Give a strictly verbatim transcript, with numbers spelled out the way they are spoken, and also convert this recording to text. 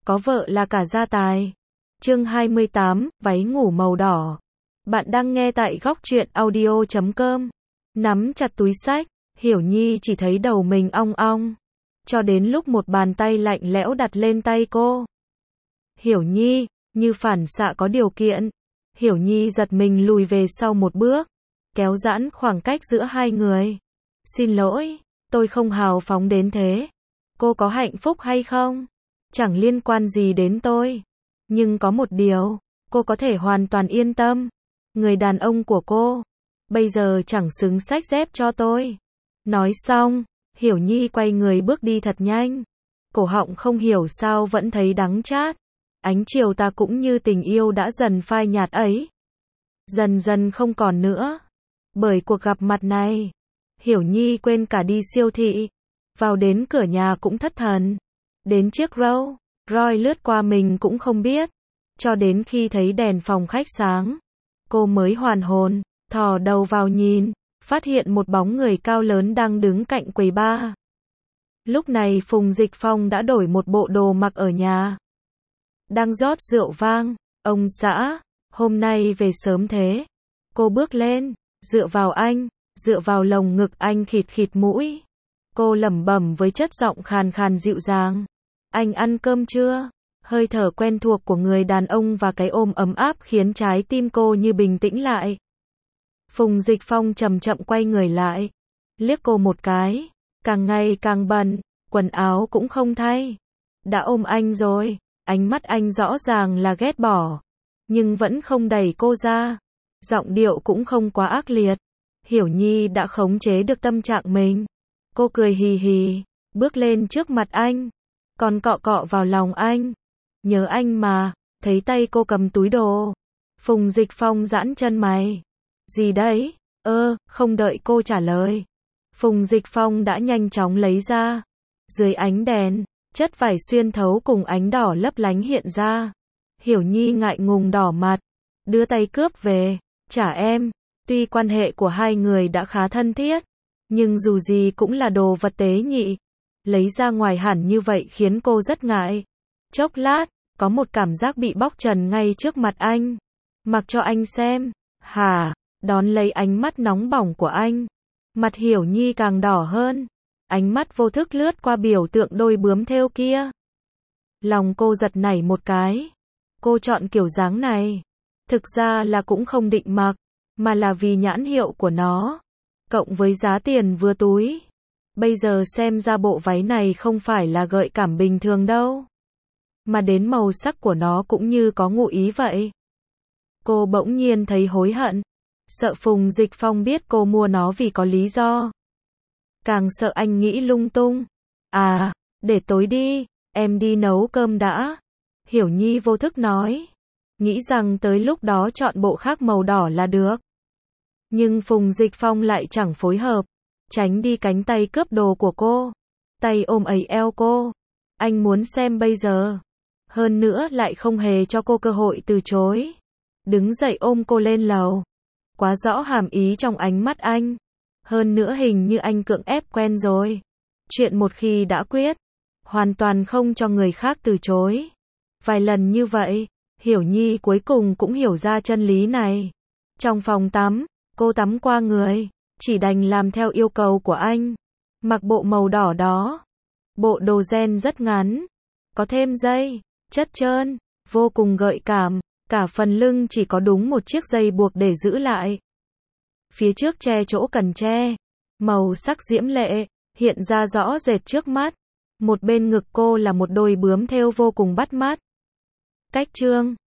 có vợ là cả gia tài. Chương hai mươi tám, váy ngủ màu đỏ. Bạn đang nghe tại góc truyện audio chấm com. Nắm chặt túi xách, Hiểu Nhi chỉ thấy đầu mình ong ong. Cho đến lúc một bàn tay lạnh lẽo đặt lên tay cô. Hiểu Nhi, như phản xạ có điều kiện. Hiểu Nhi giật mình lùi về sau một bước, kéo giãn khoảng cách giữa hai người. Xin lỗi, tôi không hào phóng đến thế. Cô có hạnh phúc hay không? Chẳng liên quan gì đến tôi. Nhưng có một điều, cô có thể hoàn toàn yên tâm. Người đàn ông của cô, bây giờ chẳng xứng xách dép cho tôi. Nói xong, Hiểu Nhi quay người bước đi thật nhanh. Cổ họng không hiểu sao vẫn thấy đắng chát. Ánh chiều ta cũng như tình yêu đã dần phai nhạt ấy. Dần dần không còn nữa. Bởi cuộc gặp mặt này, Hiểu Nhi quên cả đi siêu thị. Vào đến cửa nhà cũng thất thần. Đến chiếc Rolls Royce lướt qua mình cũng không biết. Cho đến khi thấy đèn phòng khách sáng, cô mới hoàn hồn, thò đầu vào nhìn, phát hiện một bóng người cao lớn đang đứng cạnh quầy bar. Lúc này Phùng Dịch Phong đã đổi một bộ đồ mặc ở nhà. Đang rót rượu vang. Ông xã, hôm nay về sớm thế. Cô bước lên, dựa vào anh, dựa vào lồng ngực anh khịt khịt mũi. Cô lẩm bẩm với chất giọng khàn khàn dịu dàng. Anh ăn cơm chưa? Hơi thở quen thuộc của người đàn ông và cái ôm ấm áp khiến trái tim cô như bình tĩnh lại. Phùng Dịch Phong chậm chậm quay người lại, liếc cô một cái, càng ngày càng bận, quần áo cũng không thay. Đã ôm anh rồi, ánh mắt anh rõ ràng là ghét bỏ, nhưng vẫn không đẩy cô ra. Giọng điệu cũng không quá ác liệt. Hiểu Nhi đã khống chế được tâm trạng mình. Cô cười hì hì, bước lên trước mặt anh, còn cọ cọ vào lòng anh. Nhớ anh mà, thấy tay cô cầm túi đồ. Phùng Dịch Phong giãn chân mày. Gì đấy? Ơ, không đợi cô trả lời. Phùng Dịch Phong đã nhanh chóng lấy ra. Dưới ánh đèn, chất vải xuyên thấu cùng ánh đỏ lấp lánh hiện ra. Hiểu Nhi ngại ngùng đỏ mặt, đưa tay cướp về. Trả em. Tuy quan hệ của hai người đã khá thân thiết, nhưng dù gì cũng là đồ vật tế nhị. Lấy ra ngoài hẳn như vậy khiến cô rất ngại. Chốc lát, có một cảm giác bị bóc trần ngay trước mặt anh. Mặc cho anh xem. Hả? Đón lấy ánh mắt nóng bỏng của anh. Mặt Hiểu Nhi càng đỏ hơn. Ánh mắt vô thức lướt qua biểu tượng đôi bướm thêu kia. Lòng cô giật nảy một cái. Cô chọn kiểu dáng này. Thực ra là cũng không định mặc, mà là vì nhãn hiệu của nó. Cộng với giá tiền vừa túi. Bây giờ xem ra bộ váy này không phải là gợi cảm bình thường đâu. Mà đến màu sắc của nó cũng như có ngụ ý vậy. Cô bỗng nhiên thấy hối hận. Sợ Phùng Dịch Phong biết cô mua nó vì có lý do. Càng sợ anh nghĩ lung tung. À, để tối đi, em đi nấu cơm đã. Hiểu Nhi vô thức nói. Nghĩ rằng tới lúc đó chọn bộ khác màu đỏ là được. Nhưng Phùng Dịch Phong lại chẳng phối hợp. Tránh đi cánh tay cướp đồ của cô. Tay ôm ẩy eo cô. Anh muốn xem bây giờ. Hơn nữa lại không hề cho cô cơ hội từ chối. Đứng dậy ôm cô lên lầu. Quá rõ hàm ý trong ánh mắt anh. Hơn nữa hình như anh cưỡng ép quen rồi. Chuyện một khi đã quyết, hoàn toàn không cho người khác từ chối. Vài lần như vậy, Hiểu Nhi cuối cùng cũng hiểu ra chân lý này. Trong phòng tắm, cô tắm qua người, chỉ đành làm theo yêu cầu của anh. Mặc bộ màu đỏ đó. Bộ đồ ren rất ngắn, có thêm dây, chất trơn, vô cùng gợi cảm. Cả phần lưng chỉ có đúng một chiếc dây buộc để giữ lại. Phía trước che chỗ cần che. Màu sắc diễm lệ, hiện ra rõ rệt trước mắt. Một bên ngực cô là một đôi bướm thêu vô cùng bắt mắt. Cách trương.